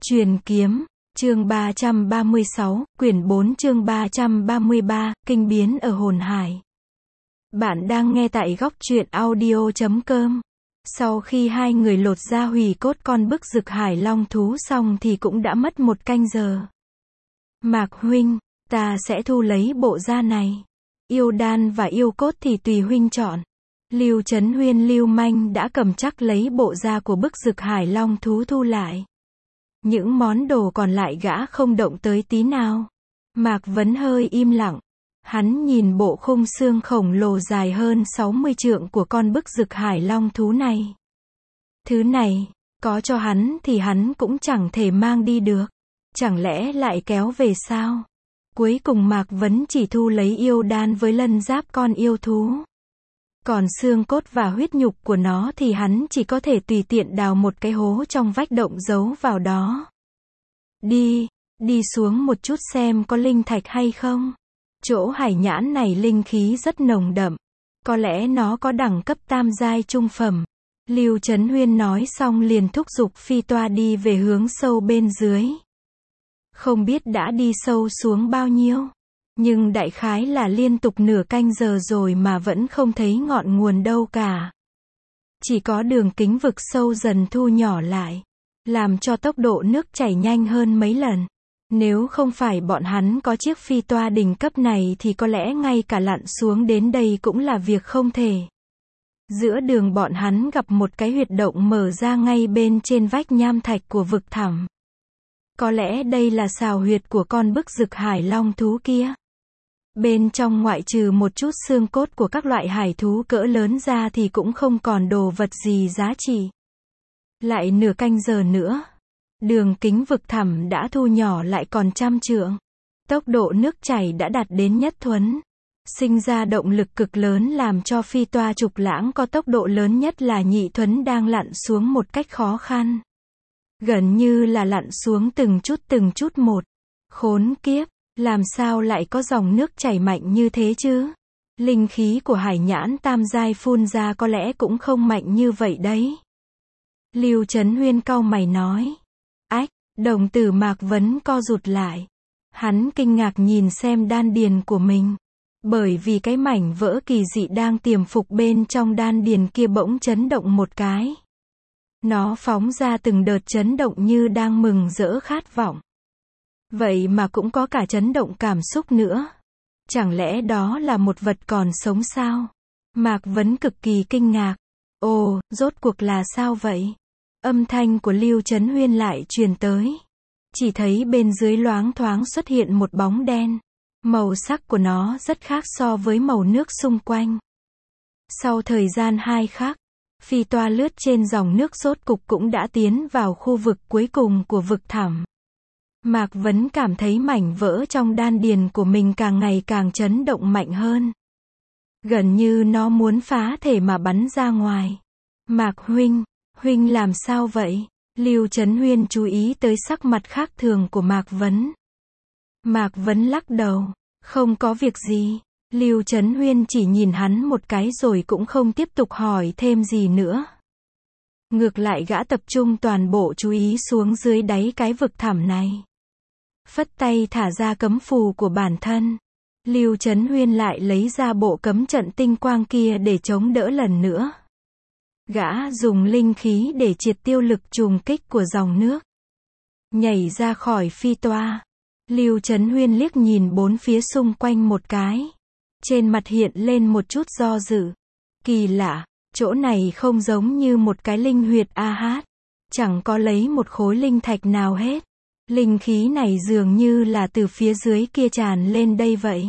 Truyền kiếm, chương 336, quyển 4 chương 333, kinh biến ở hồn hải. Bạn đang nghe tại góc truyện audio.com. Sau khi hai người lột da hủy cốt con bức rực hải long thú xong thì cũng đã mất 1 canh giờ. Mạc huynh, ta sẽ thu lấy bộ da này. Yêu đan và yêu cốt thì tùy huynh chọn. Lưu Chấn Huyên lưu manh đã cầm chắc lấy bộ da của bức rực hải long thú thu lại. Những món đồ còn lại gã không động tới tí nào. Mạc Vấn hơi im lặng. Hắn nhìn bộ khung xương khổng lồ dài hơn 60 trượng của con bức rực hải long thú này. Thứ này, có cho hắn thì hắn cũng chẳng thể mang đi được. Chẳng lẽ lại kéo về sao? Cuối cùng Mạc Vấn chỉ thu lấy yêu đan với lân giáp con yêu thú. Còn xương cốt và huyết nhục của nó thì hắn chỉ có thể tùy tiện đào một cái hố trong vách động giấu vào đó. Đi xuống một chút xem có linh thạch hay không. Chỗ hải nhãn này linh khí rất nồng đậm. Có lẽ nó có đẳng cấp tam giai trung phẩm. Lưu Chấn Huyên nói xong liền thúc giục phi toa đi về hướng sâu bên dưới. Không biết đã đi sâu xuống bao nhiêu. Nhưng đại khái là liên tục nửa canh giờ rồi mà vẫn không thấy ngọn nguồn đâu cả. Chỉ có đường kính vực sâu dần thu nhỏ lại, làm cho tốc độ nước chảy nhanh hơn mấy lần. Nếu không phải bọn hắn có chiếc phi toa đỉnh cấp này thì có lẽ ngay cả lặn xuống đến đây cũng là việc không thể. Giữa đường bọn hắn gặp một cái huyệt động mở ra ngay bên trên vách nham thạch của vực thẳm. Có lẽ đây là sào huyệt của con bức rực hải long thú kia. Bên trong ngoại trừ một chút xương cốt của các loại hải thú cỡ lớn ra thì cũng không còn đồ vật gì giá trị. Lại nửa canh giờ nữa. Đường kính vực thẳm đã thu nhỏ lại còn 100 trượng. Tốc độ nước chảy đã đạt đến nhất thuấn. Sinh ra động lực cực lớn làm cho phi toa trục lãng có tốc độ lớn nhất là nhị thuấn đang lặn xuống một cách khó khăn. Gần như là lặn xuống từng chút một. Khốn kiếp, làm sao lại có dòng nước chảy mạnh như thế chứ? Linh khí của hải nhãn tam giai phun ra có lẽ cũng không mạnh như vậy đấy. Lưu Chấn Huyên cau mày nói. Ách, đồng tử Mạc Vấn co rụt lại. Hắn kinh ngạc nhìn xem đan điền của mình. Bởi vì cái mảnh vỡ kỳ dị đang tiềm phục bên trong đan điền kia bỗng chấn động một cái. Nó phóng ra từng đợt chấn động như đang mừng rỡ khát vọng. Vậy mà cũng có cả chấn động cảm xúc nữa. Chẳng lẽ đó là một vật còn sống sao? Mạc Vấn cực kỳ kinh ngạc. Ồ, rốt cuộc là sao vậy? Âm thanh của Lưu Chấn Huyên lại truyền tới. Chỉ thấy bên dưới loáng thoáng xuất hiện một bóng đen. Màu sắc của nó rất khác so với màu nước xung quanh. Sau thời gian 2 khắc, phi toa lướt trên dòng nước rốt cục cũng đã tiến vào khu vực cuối cùng của vực thẳm. Mạc Vấn cảm thấy mảnh vỡ trong đan điền của mình càng ngày càng chấn động mạnh hơn. Gần như nó muốn phá thể mà bắn ra ngoài. Mạc huynh làm sao vậy? Lưu Chấn Huyên chú ý tới sắc mặt khác thường của Mạc Vấn. Mạc Vấn lắc đầu. Không có việc gì. Lưu Chấn Huyên chỉ nhìn hắn một cái rồi cũng không tiếp tục hỏi thêm gì nữa. Ngược lại gã tập trung toàn bộ chú ý xuống dưới đáy cái vực thẳm này. Phất tay thả ra cấm phù của bản thân. Lưu Chấn Huyên lại lấy ra bộ cấm trận tinh quang kia để chống đỡ lần nữa. Gã dùng linh khí để triệt tiêu lực trùng kích của dòng nước. Nhảy ra khỏi phi toa. Lưu Chấn Huyên liếc nhìn bốn phía xung quanh một cái. Trên mặt hiện lên một chút do dự. Kỳ lạ, chỗ này không giống như một cái linh huyệt hát. Chẳng có lấy một khối linh thạch nào hết. Linh khí này dường như là từ phía dưới kia tràn lên đây vậy.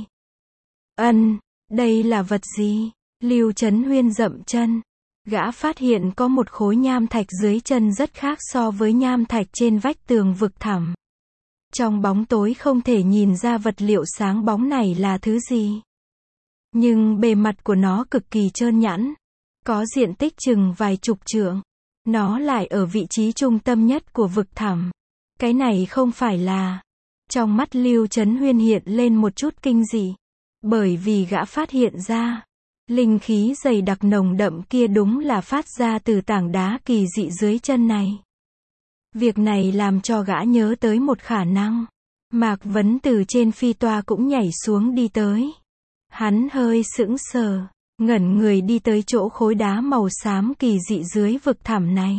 Đây là vật gì? Lưu Chấn Huyên dậm chân. Gã phát hiện có một khối nham thạch dưới chân rất khác so với nham thạch trên vách tường vực thẳm. Trong bóng tối không thể nhìn ra vật liệu sáng bóng này là thứ gì. Nhưng bề mặt của nó cực kỳ trơn nhẵn. Có diện tích chừng vài chục trượng. Nó lại ở vị trí trung tâm nhất của vực thẳm. Cái này không phải là... Trong mắt Lưu Chấn Huyên hiện lên một chút kinh dị. Bởi vì gã phát hiện ra, linh khí dày đặc nồng đậm kia đúng là phát ra từ tảng đá kỳ dị dưới chân này. Việc này làm cho gã nhớ tới một khả năng. Mạc Vấn từ trên phi toa cũng nhảy xuống đi tới. Hắn hơi sững sờ, ngẩn người đi tới chỗ khối đá màu xám kỳ dị dưới vực thẳm này.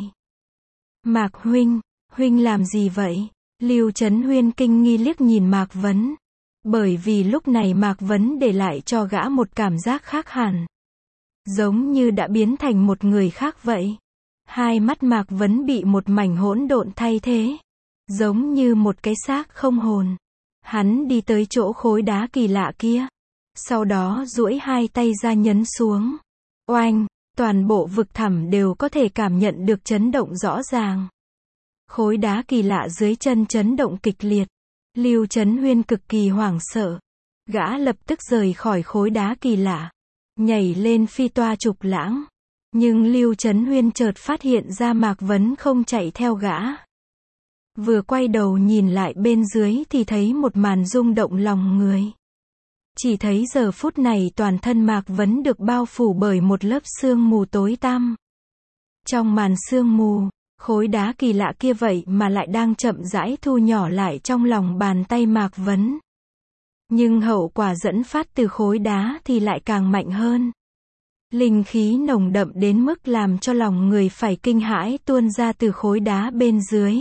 Mạc huynh, huynh làm gì vậy? Lưu Chấn Huyên kinh nghi liếc nhìn Mạc Vấn. Bởi vì lúc này Mạc Vấn để lại cho gã một cảm giác khác hẳn. Giống như đã biến thành một người khác vậy. Hai mắt Mạc Vấn bị một mảnh hỗn độn thay thế. Giống như một cái xác không hồn. Hắn đi tới chỗ khối đá kỳ lạ kia. Sau đó duỗi hai tay ra nhấn xuống. Oanh, toàn bộ vực thẳm đều có thể cảm nhận được chấn động rõ ràng. Khối đá kỳ lạ dưới chân chấn động kịch liệt. Lưu Chấn Huyên cực kỳ hoảng sợ. Gã lập tức rời khỏi khối đá kỳ lạ. Nhảy lên phi toa trục lãng. Nhưng Lưu Chấn Huyên chợt phát hiện ra Mạc Vấn không chạy theo gã. Vừa quay đầu nhìn lại bên dưới thì thấy một màn rung động lòng người. Chỉ thấy giờ phút này toàn thân Mạc Vấn được bao phủ bởi một lớp sương mù tối tăm. Trong màn sương mù, khối đá kỳ lạ kia vậy mà lại đang chậm rãi thu nhỏ lại trong lòng bàn tay Mạc Vấn. Nhưng hậu quả dẫn phát từ khối đá thì lại càng mạnh hơn. Linh khí nồng đậm đến mức làm cho lòng người phải kinh hãi tuôn ra từ khối đá bên dưới.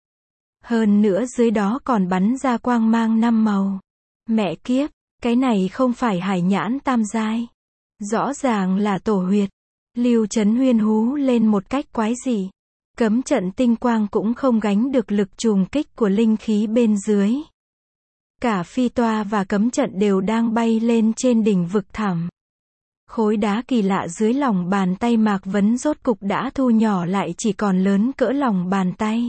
Hơn nữa dưới đó còn bắn ra quang mang 5 màu. Mẹ kiếp, cái này không phải hải nhãn tam giai. Rõ ràng là tổ huyệt. Lưu Chấn Huyên hú lên một cách quái dị. Cấm trận tinh quang cũng không gánh được lực trùng kích của linh khí bên dưới. Cả phi toa và cấm trận đều đang bay lên trên đỉnh vực thẳm. Khối đá kỳ lạ dưới lòng bàn tay Mạc Vấn rốt cục đã thu nhỏ lại chỉ còn lớn cỡ lòng bàn tay.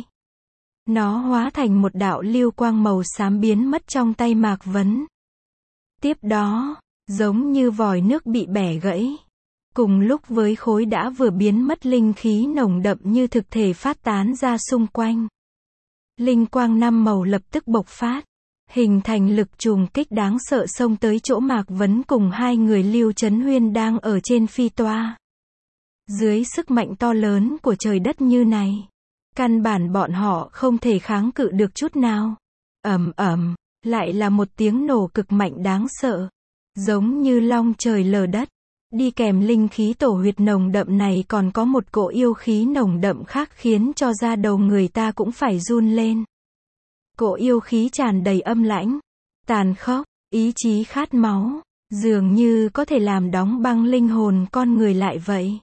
Nó hóa thành một đạo lưu quang màu xám biến mất trong tay Mạc Vấn. Tiếp đó, giống như vòi nước bị bẻ gãy. Cùng lúc với khối đã vừa biến mất linh khí nồng đậm như thực thể phát tán ra xung quanh. Linh quang 5 màu lập tức bộc phát. Hình thành lực trùng kích đáng sợ xông tới chỗ Mạc Vấn cùng hai người Lưu Chấn Huyên đang ở trên phi toa. Dưới sức mạnh to lớn của trời đất như này, căn bản bọn họ không thể kháng cự được chút nào. Ầm ầm, lại là một tiếng nổ cực mạnh đáng sợ, giống như long trời lở đất. Đi kèm linh khí tổ huyệt nồng đậm này còn có một cỗ yêu khí nồng đậm khác khiến cho da đầu người ta cũng phải run lên. Cỗ yêu khí tràn đầy âm lãnh, tàn khốc, ý chí khát máu, dường như có thể làm đóng băng linh hồn con người lại vậy.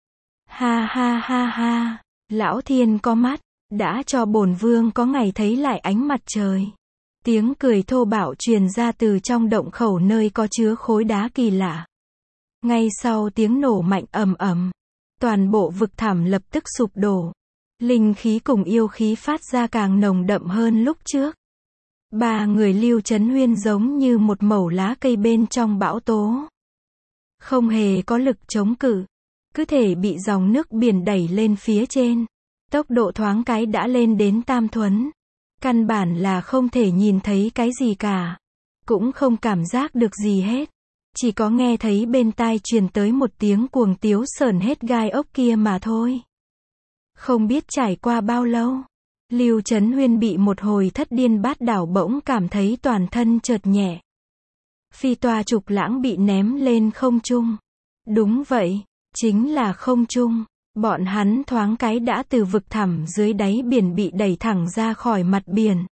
Ha ha ha ha, lão thiên có mắt, đã cho bổn vương có ngày thấy lại ánh mặt trời. Tiếng cười thô bạo truyền ra từ trong động khẩu nơi có chứa khối đá kỳ lạ. Ngay sau tiếng nổ mạnh ầm ầm, toàn bộ vực thẳm lập tức sụp đổ. Linh khí cùng yêu khí phát ra càng nồng đậm hơn lúc trước. Ba người Lưu Chấn Huyên giống như một mẩu lá cây bên trong bão tố. Không hề có lực chống cự. Cứ thể bị dòng nước biển đẩy lên phía trên. Tốc độ thoáng cái đã lên đến tam thuấn. Căn bản là không thể nhìn thấy cái gì cả. Cũng không cảm giác được gì hết. Chỉ có nghe thấy bên tai truyền tới một tiếng cuồng tiếu sởn hết gai ốc kia mà thôi. Không biết trải qua bao lâu, Lưu Chấn Huyên bị một hồi thất điên bát đảo bỗng cảm thấy toàn thân chợt nhẹ. Phi toa trục lãng bị ném lên không trung. Đúng vậy, chính là không trung. Bọn hắn thoáng cái đã từ vực thẳm dưới đáy biển bị đẩy thẳng ra khỏi mặt biển.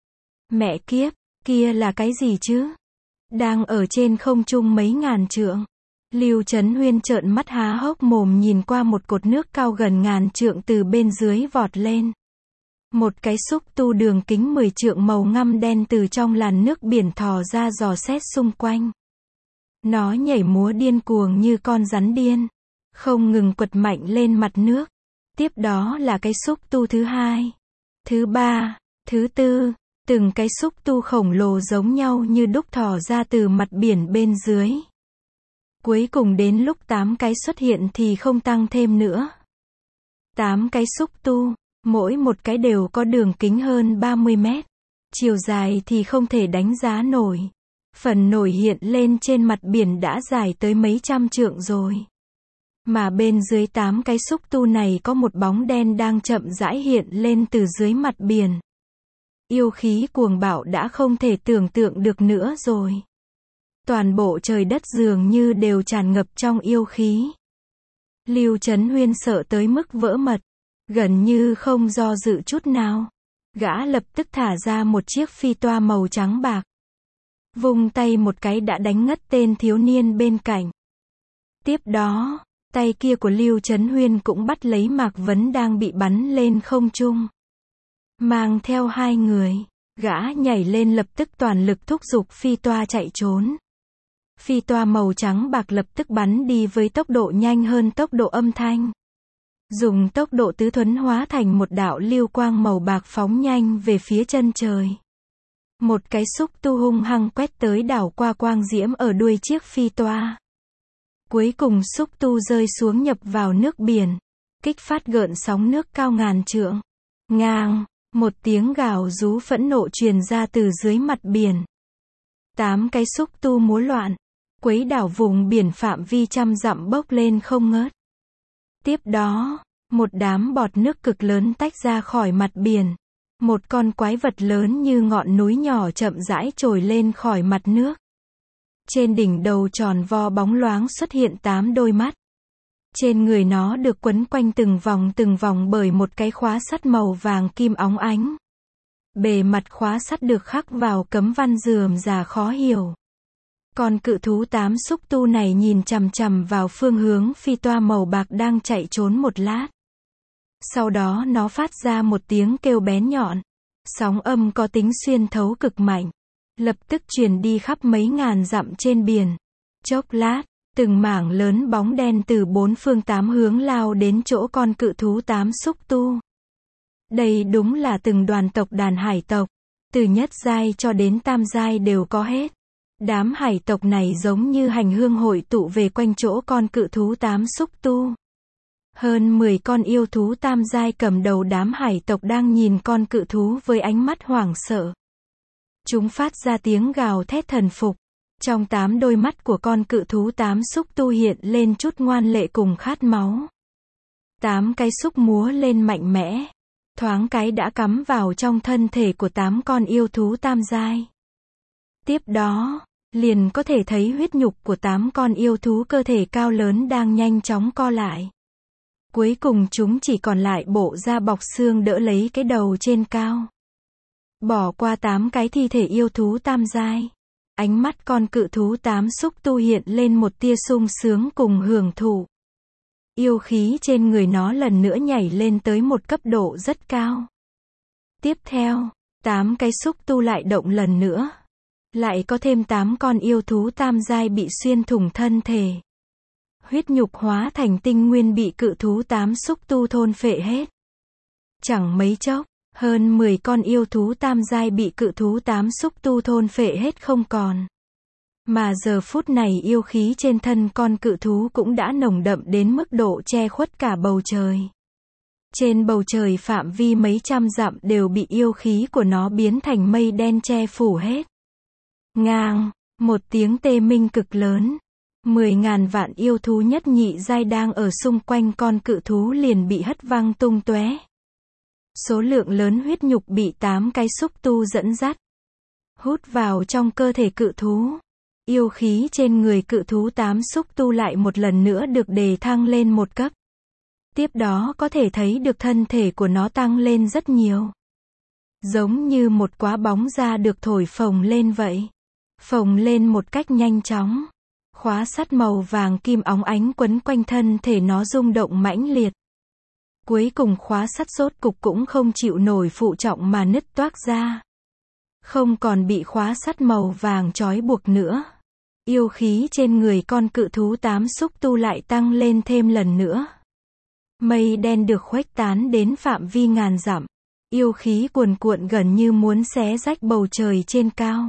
Mẹ kiếp, kia là cái gì chứ? Đang ở trên không trung mấy ngàn trượng. Lưu Chấn Huyên trợn mắt há hốc mồm nhìn qua một cột nước cao gần ngàn trượng từ bên dưới vọt lên. Một cái xúc tu đường kính 10 trượng màu ngăm đen từ trong làn nước biển thò ra dò xét xung quanh. Nó nhảy múa điên cuồng như con rắn điên, không ngừng quật mạnh lên mặt nước. Tiếp đó là cái xúc tu thứ hai, thứ ba, thứ tư, từng cái xúc tu khổng lồ giống nhau như đúc thò ra từ mặt biển bên dưới. Cuối cùng đến lúc 8 cái xuất hiện thì không tăng thêm nữa. 8 cái xúc tu, mỗi một cái đều có đường kính hơn 30 mét. Chiều dài thì không thể đánh giá nổi. Phần nổi hiện lên trên mặt biển đã dài tới mấy trăm trượng rồi. Mà bên dưới 8 cái xúc tu này có một bóng đen đang chậm rãi hiện lên từ dưới mặt biển. Yêu khí cuồng bạo đã không thể tưởng tượng được nữa rồi. Toàn bộ trời đất dường như đều tràn ngập trong yêu khí. Lưu Chấn Huyên sợ tới mức vỡ mật, gần như không do dự chút nào. Gã lập tức thả ra một chiếc phi toa màu trắng bạc. Vung tay một cái đã đánh ngất tên thiếu niên bên cạnh. Tiếp đó, tay kia của Lưu Chấn Huyên cũng bắt lấy Mạc Vấn đang bị bắn lên không trung. Mang theo hai người, gã nhảy lên lập tức toàn lực thúc giục phi toa chạy trốn. Phi toa màu trắng bạc lập tức bắn đi với tốc độ nhanh hơn tốc độ âm thanh. Dùng tốc độ tứ thuấn hóa thành một đạo lưu quang màu bạc phóng nhanh về phía chân trời. Một cái xúc tu hung hăng quét tới đảo qua quang diễm ở đuôi chiếc phi toa. Cuối cùng xúc tu rơi xuống nhập vào nước biển, kích phát gợn sóng nước cao ngàn trượng. Ngang, một tiếng gào rú phẫn nộ truyền ra từ dưới mặt biển. 8 cái xúc tu múa loạn, quấy đảo vùng biển phạm vi trăm dặm bốc lên không ngớt. Tiếp đó, một đám bọt nước cực lớn tách ra khỏi mặt biển. Một con quái vật lớn như ngọn núi nhỏ chậm rãi trồi lên khỏi mặt nước. Trên đỉnh đầu tròn vo bóng loáng xuất hiện 8 đôi mắt. Trên người nó được quấn quanh từng vòng bởi một cái khóa sắt màu vàng kim óng ánh. Bề mặt khóa sắt được khắc vào cấm văn rườm rà khó hiểu. Con cự thú 8 xúc tu này nhìn chằm chằm vào phương hướng phi toa màu bạc đang chạy trốn một lát. Sau đó nó phát ra một tiếng kêu bén nhọn. Sóng âm có tính xuyên thấu cực mạnh. Lập tức truyền đi khắp mấy ngàn dặm trên biển. Chốc lát, từng mảng lớn bóng đen từ 4 phương 8 hướng lao đến chỗ con cự thú 8 xúc tu. Đây đúng là từng đoàn tộc đàn hải tộc. Từ nhất giai cho đến tam giai đều có hết. Đám hải tộc này giống như hành hương hội tụ về quanh chỗ con cự thú 8 xúc tu. Hơn 10 con yêu thú tam giai cầm đầu đám hải tộc đang nhìn con cự thú với ánh mắt hoảng sợ. Chúng phát ra tiếng gào thét thần phục. Trong 8 đôi mắt của con cự thú 8 xúc tu hiện lên chút ngoan lệ cùng khát máu. 8 cái xúc múa lên mạnh mẽ. Thoáng cái đã cắm vào trong thân thể của 8 con yêu thú tam giai. Tiếp đó, liền có thể thấy huyết nhục của 8 con yêu thú cơ thể cao lớn đang nhanh chóng co lại. Cuối cùng chúng chỉ còn lại bộ da bọc xương đỡ lấy cái đầu trên cao. Bỏ qua 8 cái thi thể yêu thú tam giai. Ánh mắt con cự thú 8 xúc tu hiện lên một tia sung sướng cùng hưởng thụ. Yêu khí trên người nó lần nữa nhảy lên tới một cấp độ rất cao. Tiếp theo, 8 cái xúc tu lại động lần nữa. Lại có thêm 8 con yêu thú tam giai bị xuyên thủng thân thể. Huyết nhục hóa thành tinh nguyên bị cự thú 8 xúc tu thôn phệ hết. Chẳng mấy chốc, hơn 10 con yêu thú tam giai bị cự thú 8 xúc tu thôn phệ hết không còn. Mà giờ phút này yêu khí trên thân con cự thú cũng đã nồng đậm đến mức độ che khuất cả bầu trời. Trên bầu trời phạm vi mấy trăm dặm đều bị yêu khí của nó biến thành mây đen che phủ hết. Ngang, một tiếng tê minh cực lớn. 10.000 vạn yêu thú nhất nhị giai đang ở xung quanh con cự thú liền bị hất văng tung tóe. Số lượng lớn huyết nhục bị 8 cái xúc tu dẫn dắt, hút vào trong cơ thể cự thú. Yêu khí trên người cự thú 8 xúc tu lại một lần nữa được đề thăng lên một cấp. Tiếp đó có thể thấy được thân thể của nó tăng lên rất nhiều. Giống như một quả bóng da được thổi phồng lên vậy. Phồng lên một cách nhanh chóng. Khóa sắt màu vàng kim óng ánh quấn quanh thân thể nó rung động mãnh liệt. Cuối cùng khóa sắt rốt cục cũng không chịu nổi phụ trọng mà nứt toác ra. Không còn bị khóa sắt màu vàng trói buộc nữa. Yêu khí trên người con cự thú 8 xúc tu lại tăng lên thêm lần nữa. Mây đen được khuếch tán đến phạm vi ngàn dặm. Yêu khí cuồn cuộn gần như muốn xé rách bầu trời trên cao.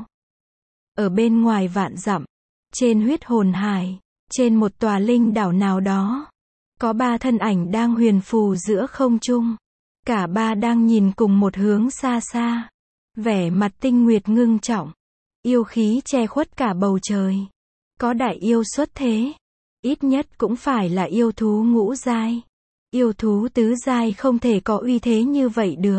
Ở bên ngoài vạn dặm, trên huyết hồn hải, trên một tòa linh đảo nào đó, có 3 thân ảnh đang huyền phù giữa không trung. Cả 3 đang nhìn cùng một hướng xa xa. Vẻ mặt tinh nguyệt ngưng trọng. Yêu khí che khuất cả bầu trời. Có đại yêu xuất thế. ít nhất cũng phải là yêu thú ngũ giai. Yêu thú tứ giai không thể có uy thế như vậy được.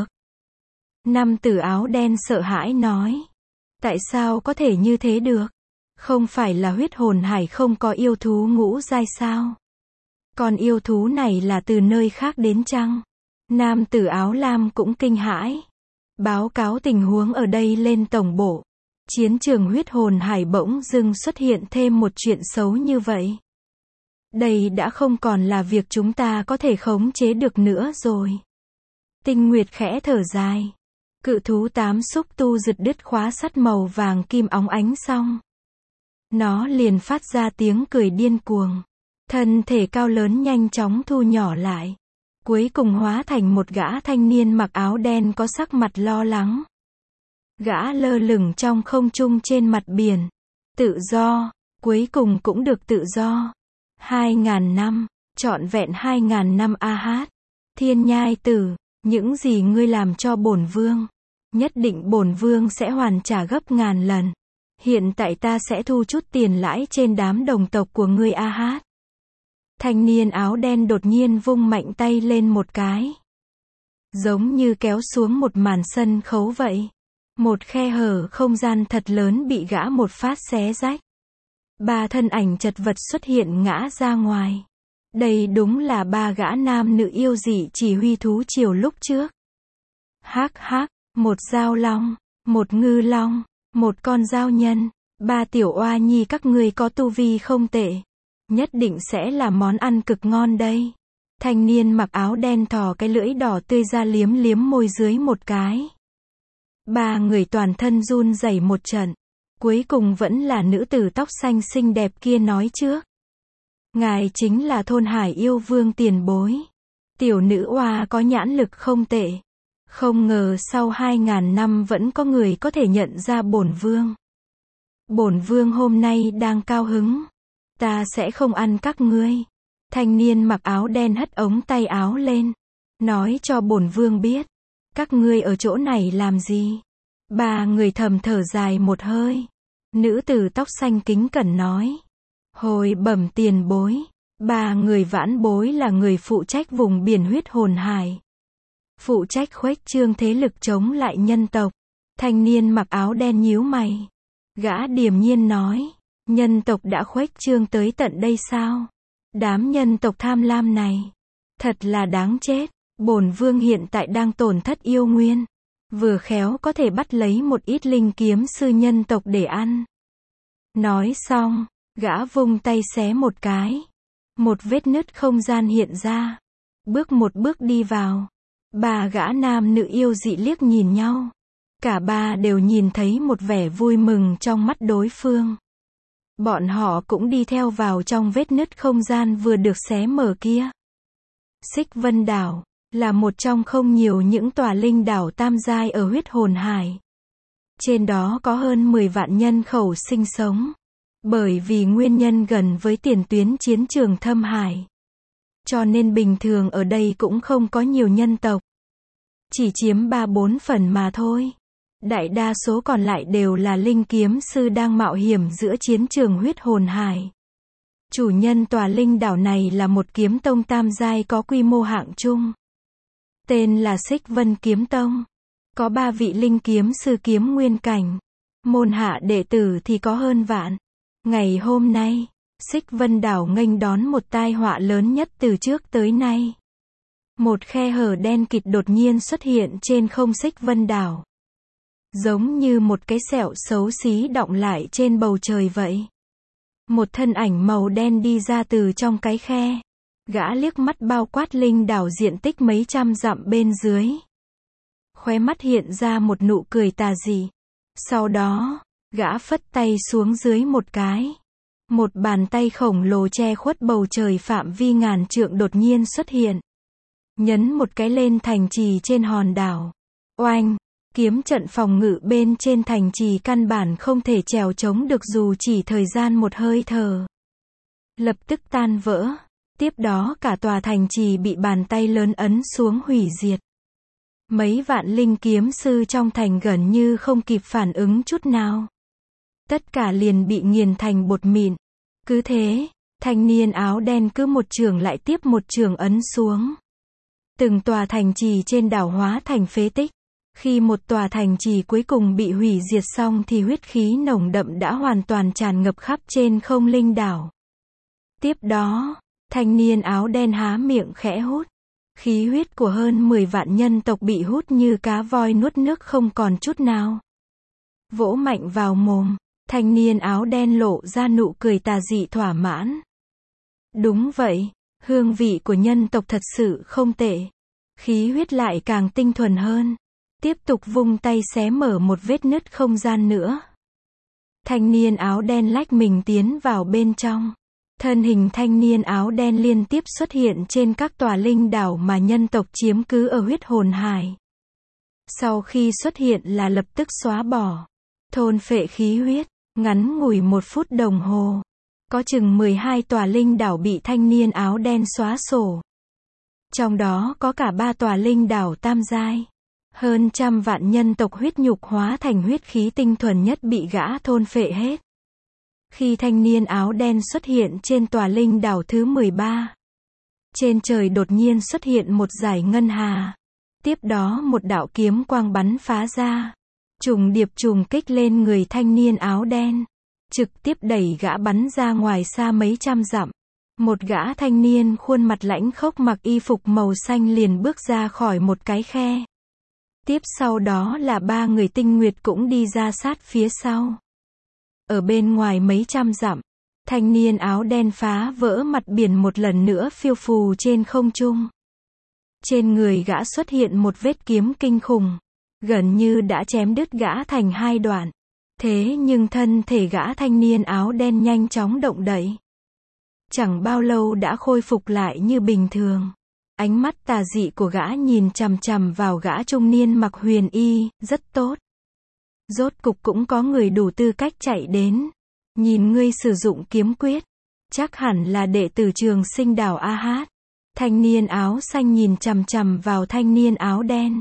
Nam tử áo đen sợ hãi nói. Tại sao có thể như thế được? Không phải là huyết hồn hải không có yêu thú ngũ giai sao? Còn yêu thú này là từ nơi khác đến chăng? Nam tử áo lam cũng kinh hãi. Báo cáo tình huống ở đây lên tổng bộ. Chiến trường huyết hồn hải bỗng dưng xuất hiện thêm một chuyện xấu như vậy. Đây đã không còn là việc chúng ta có thể khống chế được nữa rồi. Tinh Nguyệt khẽ thở dài. Cự thú tám xúc tu giật đứt khóa sắt màu vàng kim óng ánh xong. Nó liền phát ra tiếng cười điên cuồng. Thân thể cao lớn nhanh chóng thu nhỏ lại. Cuối cùng hóa thành một gã thanh niên mặc áo đen có sắc mặt lo lắng. Gã lơ lửng trong không trung trên mặt biển. Tự do, cuối cùng cũng được tự do. 2.000 năm, trọn vẹn 2.000 năm a hát. Thiên nhai tử, những gì ngươi làm cho bổn vương, nhất định bổn vương sẽ hoàn trả gấp ngàn lần. Hiện tại ta sẽ thu chút tiền lãi trên đám đồng tộc của ngươi a hát. Thanh niên áo đen đột nhiên vung mạnh tay lên một cái. Giống như kéo xuống một màn sân khấu vậy. Một khe hở không gian thật lớn bị gã một phát xé rách. 3 thân ảnh chật vật xuất hiện ngã ra ngoài. Đây đúng là 3 gã nam nữ yêu dị chỉ huy thú triều lúc trước. Hắc hắc, một dao long, một ngư long, một con dao nhân, 3 tiểu oa nhi các ngươi có tu vi không tệ. Nhất định sẽ là món ăn cực ngon đây. Thanh niên mặc áo đen thò cái lưỡi đỏ tươi ra liếm liếm môi dưới một cái. 3 người toàn thân run rẩy một trận. Cuối cùng vẫn là nữ tử tóc xanh xinh đẹp kia nói trước. Ngài chính là thôn hải yêu vương tiền bối. Tiểu nữ oa có nhãn lực không tệ. Không ngờ sau 2.000 năm vẫn có người có thể nhận ra bổn vương. Bổn vương hôm nay đang cao hứng. Ta sẽ không ăn các ngươi. Thanh niên mặc áo đen hất ống tay áo lên. Nói cho bổn vương biết. Các ngươi ở chỗ này làm gì? 3 người thầm thở dài một hơi. Nữ tử tóc xanh kính cẩn nói. Hồi bẩm tiền bối. 3 người vãn bối là người phụ trách vùng biển huyết hồn hải. Phụ trách khuếch trương thế lực chống lại nhân tộc. Thanh niên mặc áo đen nhíu mày. Gã điềm nhiên nói. Nhân tộc đã khuếch trương tới tận đây sao? Đám nhân tộc tham lam này. Thật là đáng chết. Bổn vương hiện tại đang tổn thất yêu nguyên. Vừa khéo có thể bắt lấy một ít linh kiếm sư nhân tộc để ăn. Nói xong, gã vung tay xé một cái. Một vết nứt không gian hiện ra. Bước một bước đi vào. 3 gã nam nữ yêu dị liếc nhìn nhau. Cả 3 đều nhìn thấy một vẻ vui mừng trong mắt đối phương. Bọn họ cũng đi theo vào trong vết nứt không gian vừa được xé mở kia. Xích Vân Đảo là một trong không nhiều những tòa linh đảo tam giai ở huyết hồn hải. Trên đó có hơn 10 vạn nhân khẩu sinh sống. Bởi vì nguyên nhân gần với tiền tuyến chiến trường Thâm Hải. Cho nên bình thường ở đây cũng không có nhiều nhân tộc. Chỉ chiếm 3-4 phần mà thôi. Đại đa số còn lại đều là linh kiếm sư đang mạo hiểm giữa chiến trường huyết hồn hải. Chủ nhân tòa linh đảo này là một kiếm tông tam giai có quy mô hạng trung. Tên là Xích Vân Kiếm Tông. Có 3 vị linh kiếm sư kiếm nguyên cảnh. Môn hạ đệ tử thì có hơn vạn. Ngày hôm nay, Xích Vân Đảo nghênh đón một tai họa lớn nhất từ trước tới nay. Một khe hở đen kịt đột nhiên xuất hiện trên không Xích Vân Đảo. Giống như một cái sẹo xấu xí đọng lại trên bầu trời vậy. Một thân ảnh màu đen đi ra từ trong cái khe. Gã liếc mắt bao quát linh đảo diện tích mấy trăm dặm bên dưới. Khóe mắt hiện ra một nụ cười tà dị. Sau đó, gã phất tay xuống dưới một cái. Một bàn tay khổng lồ che khuất bầu trời phạm vi ngàn trượng đột nhiên xuất hiện. Nhấn một cái lên thành trì trên hòn đảo. Oanh! Kiếm trận phòng ngự bên trên thành trì căn bản không thể trèo chống được dù chỉ thời gian một hơi thở. Lập tức tan vỡ. Tiếp đó cả tòa thành trì bị bàn tay lớn ấn xuống hủy diệt. Mấy vạn linh kiếm sư trong thành gần như không kịp phản ứng chút nào. Tất cả liền bị nghiền thành bột mịn. Cứ thế, Thanh niên áo đen cứ một chưởng lại tiếp một chưởng ấn xuống. Từng tòa thành trì trên đảo hóa thành phế tích. Khi một tòa thành trì cuối cùng bị hủy diệt xong thì huyết khí nồng đậm đã hoàn toàn tràn ngập khắp trên không linh đảo. Tiếp đó, thanh niên áo đen há miệng khẽ hút. Khí huyết của hơn 10 vạn nhân tộc bị hút như cá voi nuốt nước không còn chút nào. Vỗ mạnh vào mồm, thanh niên áo đen lộ ra nụ cười tà dị thỏa mãn. Đúng vậy, hương vị của nhân tộc thật sự không tệ. Khí huyết lại càng tinh thuần hơn. Tiếp tục vung tay xé mở một vết nứt không gian nữa. Thanh niên áo đen lách mình tiến vào bên trong. Thân hình thanh niên áo đen liên tiếp xuất hiện trên các tòa linh đảo mà nhân tộc chiếm cứ ở huyết hồn hải. Sau khi xuất hiện là lập tức xóa bỏ, thôn phệ khí huyết, ngắn ngủi 1 phút đồng hồ. Có chừng 12 tòa linh đảo bị thanh niên áo đen xóa sổ. Trong đó có cả 3 tòa linh đảo tam giai. Hơn 100 vạn nhân tộc huyết nhục hóa thành huyết khí tinh thuần nhất bị gã thôn phệ hết. Khi thanh niên áo đen xuất hiện trên tòa linh đảo thứ 13, trên trời đột nhiên xuất hiện một dải ngân hà. Tiếp đó một đạo kiếm quang bắn phá ra, trùng điệp trùng kích lên người thanh niên áo đen, trực tiếp đẩy gã bắn ra ngoài xa mấy trăm dặm. Một gã thanh niên khuôn mặt lãnh khốc mặc y phục màu xanh liền bước ra khỏi một cái khe. Tiếp sau đó là 3 người tinh nguyệt cũng đi ra sát phía sau. Ở bên ngoài mấy trăm dặm, thanh niên áo đen phá vỡ mặt biển một lần nữa phiêu phù trên không trung. Trên người gã xuất hiện một vết kiếm kinh khủng, gần như đã chém đứt gã thành 2 đoạn. Thế nhưng thân thể gã thanh niên áo đen nhanh chóng động đậy. Chẳng bao lâu đã khôi phục lại như bình thường. Ánh mắt tà dị của gã nhìn chằm chằm vào gã trung niên mặc huyền y, rất tốt. Rốt cục cũng có người đủ tư cách chạy đến. Nhìn ngươi sử dụng kiếm quyết, chắc hẳn là đệ tử Trường Sinh đảo A Hát. Thanh niên áo xanh nhìn chằm chằm vào thanh niên áo đen.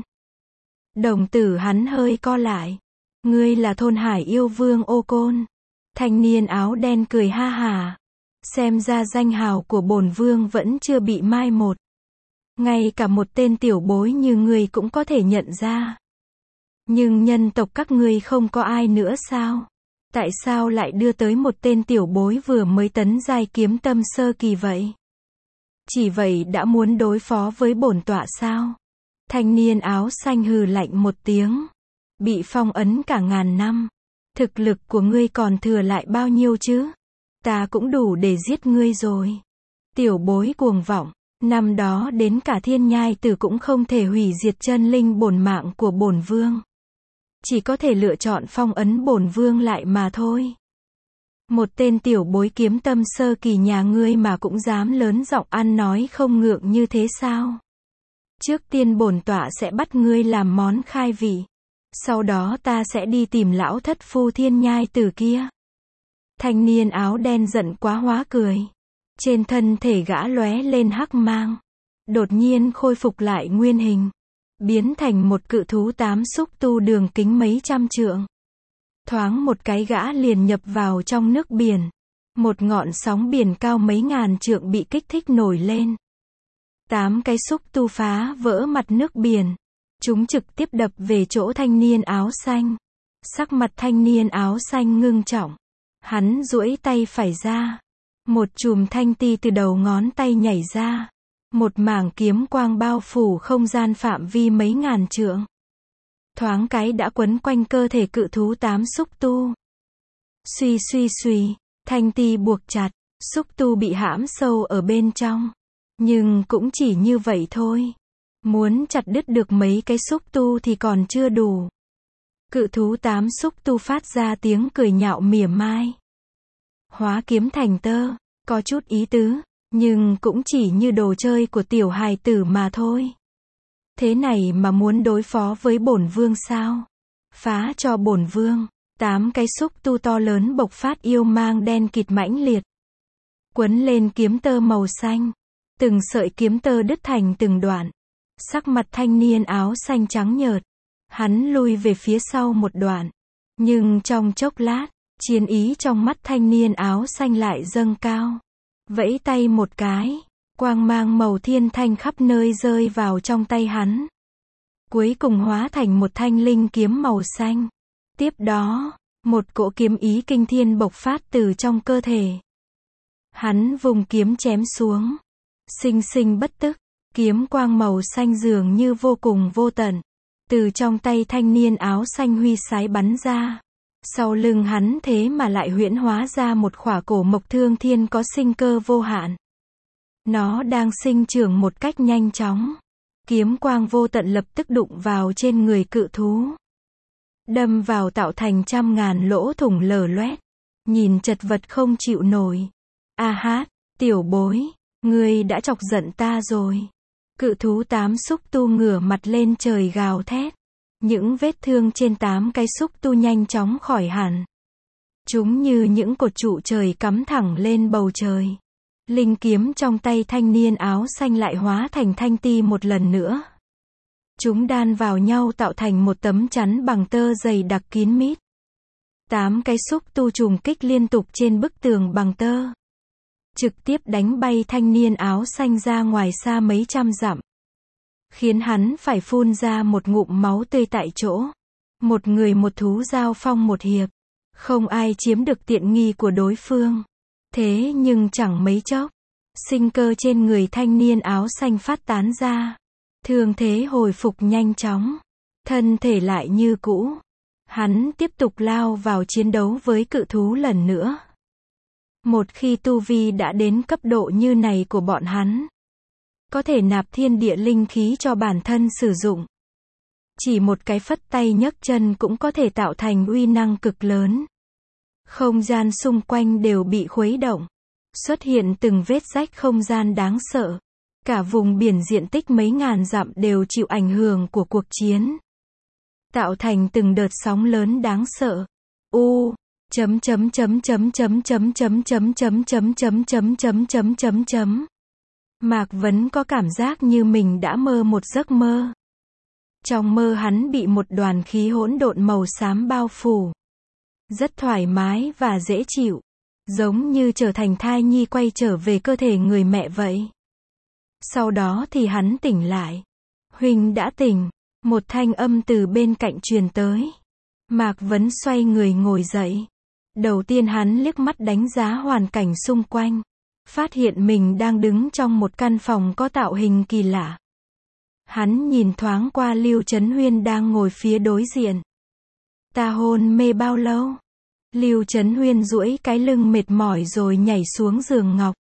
Đồng tử hắn hơi co lại. Ngươi là thôn hải yêu vương Ô Côn. Thanh niên áo đen cười ha hà. Xem ra danh hào của bổn vương vẫn chưa bị mai một. Ngay cả một tên tiểu bối như ngươi cũng có thể nhận ra. Nhưng nhân tộc các ngươi không có ai nữa sao? Tại sao lại đưa tới một tên tiểu bối vừa mới tấn giai kiếm tâm sơ kỳ vậy? Chỉ vậy đã muốn đối phó với bổn tọa sao? Thanh niên áo xanh hừ lạnh một tiếng. Bị phong ấn cả ngàn năm. Thực lực của ngươi còn thừa lại bao nhiêu chứ? Ta cũng đủ để giết ngươi rồi. Tiểu bối cuồng vọng. Năm đó đến cả thiên nhai tử cũng không thể hủy diệt chân linh bổn mạng của bổn vương. Chỉ có thể lựa chọn phong ấn bổn vương lại mà thôi. Một tên tiểu bối kiếm tâm sơ kỳ nhà ngươi mà cũng dám lớn giọng ăn nói không ngượng như thế sao? Trước tiên bổn tọa sẽ bắt ngươi làm món khai vị. Sau đó ta sẽ đi tìm lão thất phu thiên nhai tử kia. Thanh niên áo đen giận quá hóa cười. Trên thân thể gã lóe lên hắc mang. Đột nhiên khôi phục lại nguyên hình. Biến thành một cự thú 8 xúc tu đường kính mấy trăm trượng. Thoáng một cái gã liền nhập vào trong nước biển. Một ngọn sóng biển cao mấy ngàn trượng bị kích thích nổi lên. 8 cái xúc tu phá vỡ mặt nước biển. Chúng trực tiếp đập về chỗ thanh niên áo xanh. Sắc mặt thanh niên áo xanh ngưng trọng. Hắn duỗi tay phải ra. Một chùm thanh ti từ đầu ngón tay nhảy ra. Một mảng kiếm quang bao phủ không gian phạm vi mấy ngàn trượng. Thoáng cái đã quấn quanh cơ thể cự thú 8 xúc tu. Suy suy suy, thanh ti buộc chặt, xúc tu bị hãm sâu ở bên trong. Nhưng cũng chỉ như vậy thôi. Muốn chặt đứt được mấy cái xúc tu thì còn chưa đủ. Cự thú 8 xúc tu phát ra tiếng cười nhạo mỉa mai. Hóa kiếm thành tơ, có chút ý tứ, nhưng cũng chỉ như đồ chơi của tiểu hài tử mà thôi. Thế này mà muốn đối phó với bổn vương sao? Phá cho bổn vương. 8 cái xúc tu to lớn bộc phát yêu mang đen kịt mãnh liệt. Quấn lên kiếm tơ màu xanh. Từng sợi kiếm tơ đứt thành từng đoạn. Sắc mặt thanh niên áo xanh trắng nhợt. Hắn lui về phía sau một đoạn. Nhưng trong chốc lát, chiến ý trong mắt thanh niên áo xanh lại dâng cao. Vẫy tay một cái, quang mang màu thiên thanh khắp nơi rơi vào trong tay hắn. Cuối cùng hóa thành một thanh linh kiếm màu xanh. Tiếp đó, một cỗ kiếm ý kinh thiên bộc phát từ trong cơ thể. Hắn vùng kiếm chém xuống. Sinh sinh bất tức, kiếm quang màu xanh dường như vô cùng vô tận. Từ trong tay thanh niên áo xanh huy sái bắn ra. Sau lưng hắn thế mà lại huyễn hóa ra một khỏa cổ mộc thương thiên có sinh cơ vô hạn. Nó đang sinh trưởng một cách nhanh chóng. Kiếm quang vô tận lập tức đụng vào trên người cự thú. Đâm vào tạo thành trăm ngàn lỗ thủng lở loét. Nhìn chật vật không chịu nổi. A hát, tiểu bối, ngươi đã chọc giận ta rồi. Cự thú 8 xúc tu ngửa mặt lên trời gào thét. Những vết thương trên 8 cái xúc tu nhanh chóng khỏi hẳn. Chúng như những cột trụ trời cắm thẳng lên bầu trời. Linh kiếm trong tay thanh niên áo xanh lại hóa thành thanh ti một lần nữa. Chúng đan vào nhau tạo thành một tấm chắn bằng tơ dày đặc kín mít. 8 cái xúc tu trùng kích liên tục trên bức tường bằng tơ. Trực tiếp đánh bay thanh niên áo xanh ra ngoài xa mấy trăm dặm. Khiến hắn phải phun ra một ngụm máu tươi tại chỗ. Một người một thú giao phong một hiệp. Không ai chiếm được tiện nghi của đối phương. Thế nhưng chẳng mấy chốc, sinh cơ trên người thanh niên áo xanh phát tán ra. Thương thế hồi phục nhanh chóng. Thân thể lại như cũ. Hắn tiếp tục lao vào chiến đấu với cự thú lần nữa. Một khi tu vi đã đến cấp độ như này của bọn hắn, có thể nạp thiên địa linh khí cho bản thân sử dụng. Chỉ một cái phất tay nhấc chân cũng có thể tạo thành uy năng cực lớn. Không gian xung quanh đều bị khuấy động. Xuất hiện từng vết rách không gian đáng sợ. Cả vùng biển diện tích mấy ngàn dặm đều chịu ảnh hưởng của cuộc chiến. Tạo thành từng đợt sóng lớn đáng sợ. Mạc Vấn có cảm giác như mình đã mơ một giấc mơ. Trong mơ hắn bị một đoàn khí hỗn độn màu xám bao phủ. Rất thoải mái và dễ chịu. Giống như trở thành thai nhi quay trở về cơ thể người mẹ vậy. Sau đó thì hắn tỉnh lại. Huynh đã tỉnh. Một thanh âm từ bên cạnh truyền tới. Mạc Vấn xoay người ngồi dậy. Đầu tiên hắn liếc mắt đánh giá hoàn cảnh xung quanh. Phát hiện mình đang đứng trong một căn phòng có tạo hình kỳ lạ. Hắn nhìn thoáng qua Lưu Chấn Huyên đang ngồi phía đối diện. Ta hôn mê bao lâu? Lưu Chấn Huyên duỗi cái lưng mệt mỏi rồi nhảy xuống giường ngọc.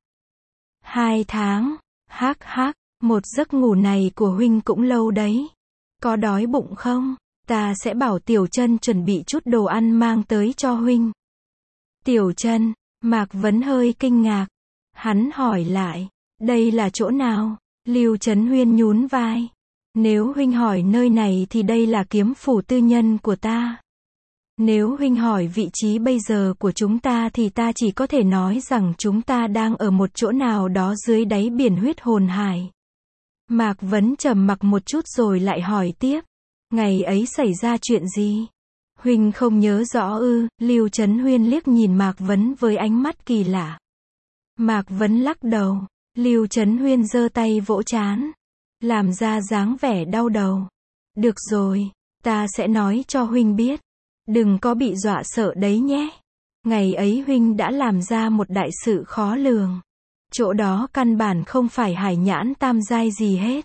2 tháng. Hắc hắc, một giấc ngủ này của huynh cũng lâu đấy. Có đói bụng không? Ta sẽ bảo Tiểu Chân chuẩn bị chút đồ ăn mang tới cho huynh. Tiểu Chân, Mạc Vấn hơi kinh ngạc. Hắn hỏi lại, đây là chỗ nào? Lưu Chấn Huyên nhún vai. Nếu huynh hỏi nơi này thì đây là kiếm phủ tư nhân của ta. Nếu huynh hỏi vị trí bây giờ của chúng ta thì ta chỉ có thể nói rằng chúng ta đang ở một chỗ nào đó dưới đáy biển huyết hồn hải. Mạc Vấn trầm mặc một chút rồi lại hỏi tiếp. Ngày ấy xảy ra chuyện gì? Huynh không nhớ rõ ư? Lưu Chấn Huyên liếc nhìn Mạc Vấn với ánh mắt kỳ lạ. Mạc Vấn lắc đầu. Lưu Chấn Huyên giơ tay vỗ trán. Làm ra dáng vẻ đau đầu. Được rồi, ta sẽ nói cho huynh biết. Đừng có bị dọa sợ đấy nhé. Ngày ấy huynh đã làm ra một đại sự khó lường. Chỗ đó căn bản không phải hải nhãn tam giai gì hết.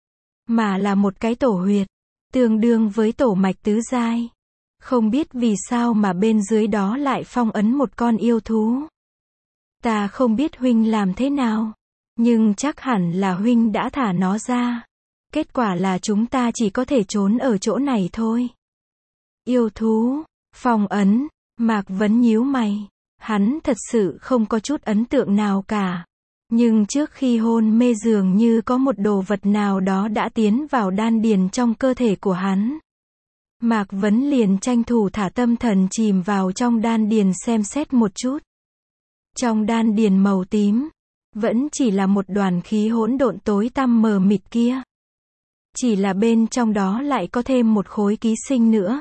Mà là một cái tổ huyệt. Tương đương với tổ mạch tứ giai. Không biết vì sao mà bên dưới đó lại phong ấn một con yêu thú. Ta không biết huynh làm thế nào. Nhưng chắc hẳn là huynh đã thả nó ra. Kết quả là chúng ta chỉ có thể trốn ở chỗ này thôi. Yêu thú, phong ấn, Mạc Vấn nhíu mày. Hắn thật sự không có chút ấn tượng nào cả. Nhưng trước khi hôn mê dường như có một đồ vật nào đó đã tiến vào đan điền trong cơ thể của hắn. Mạc Vấn liền tranh thủ thả tâm thần chìm vào trong đan điền xem xét một chút. Trong đan điền màu tím, vẫn chỉ là một đoàn khí hỗn độn tối tăm mờ mịt kia. Chỉ là bên trong đó lại có thêm một khối ký sinh nữa.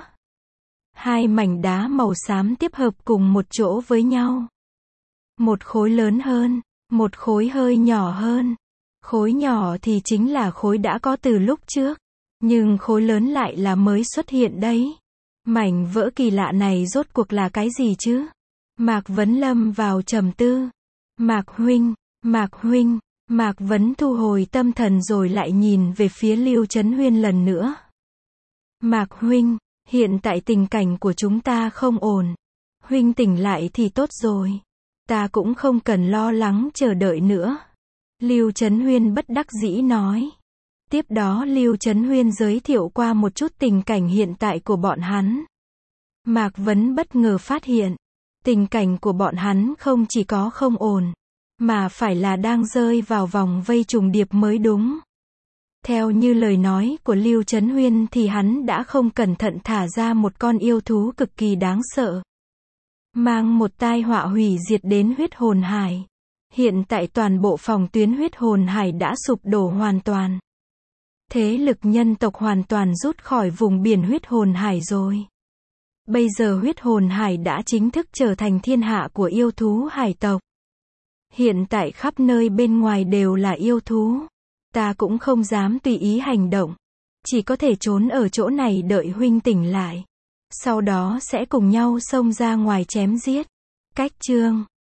2 mảnh đá màu xám tiếp hợp cùng một chỗ với nhau. Một khối lớn hơn, Một khối hơi nhỏ hơn. Khối nhỏ thì chính là khối đã có từ lúc trước. Nhưng khối lớn lại là mới xuất hiện đấy. Mảnh vỡ kỳ lạ này rốt cuộc là cái gì chứ? Mạc Vấn lâm vào trầm tư. Mạc huynh, Mạc huynh, Mạc Vấn thu hồi tâm thần rồi lại nhìn về phía Lưu Chấn Huyên lần nữa. Mạc huynh, hiện tại tình cảnh của chúng ta không ổn. Huynh tỉnh lại thì tốt rồi. Ta cũng không cần lo lắng chờ đợi nữa. Lưu Chấn Huyên bất đắc dĩ nói. Tiếp đó Lưu Chấn Huyên giới thiệu qua một chút tình cảnh hiện tại của bọn hắn. Mạc Vấn bất ngờ phát hiện, tình cảnh của bọn hắn không chỉ có không ổn, mà phải là đang rơi vào vòng vây trùng điệp mới đúng. Theo như lời nói của Lưu Chấn Huyên thì hắn đã không cẩn thận thả ra một con yêu thú cực kỳ đáng sợ. Mang một tai họa hủy diệt đến huyết hồn hải. Hiện tại toàn bộ phòng tuyến huyết hồn hải đã sụp đổ hoàn toàn. Thế lực nhân tộc hoàn toàn rút khỏi vùng biển huyết hồn hải rồi. Bây giờ huyết hồn hải đã chính thức trở thành thiên hạ của yêu thú hải tộc. Hiện tại khắp nơi bên ngoài đều là yêu thú. Ta cũng không dám tùy ý hành động. Chỉ có thể trốn ở chỗ này đợi huynh tỉnh lại. Sau đó sẽ cùng nhau xông ra ngoài chém giết. Cách chương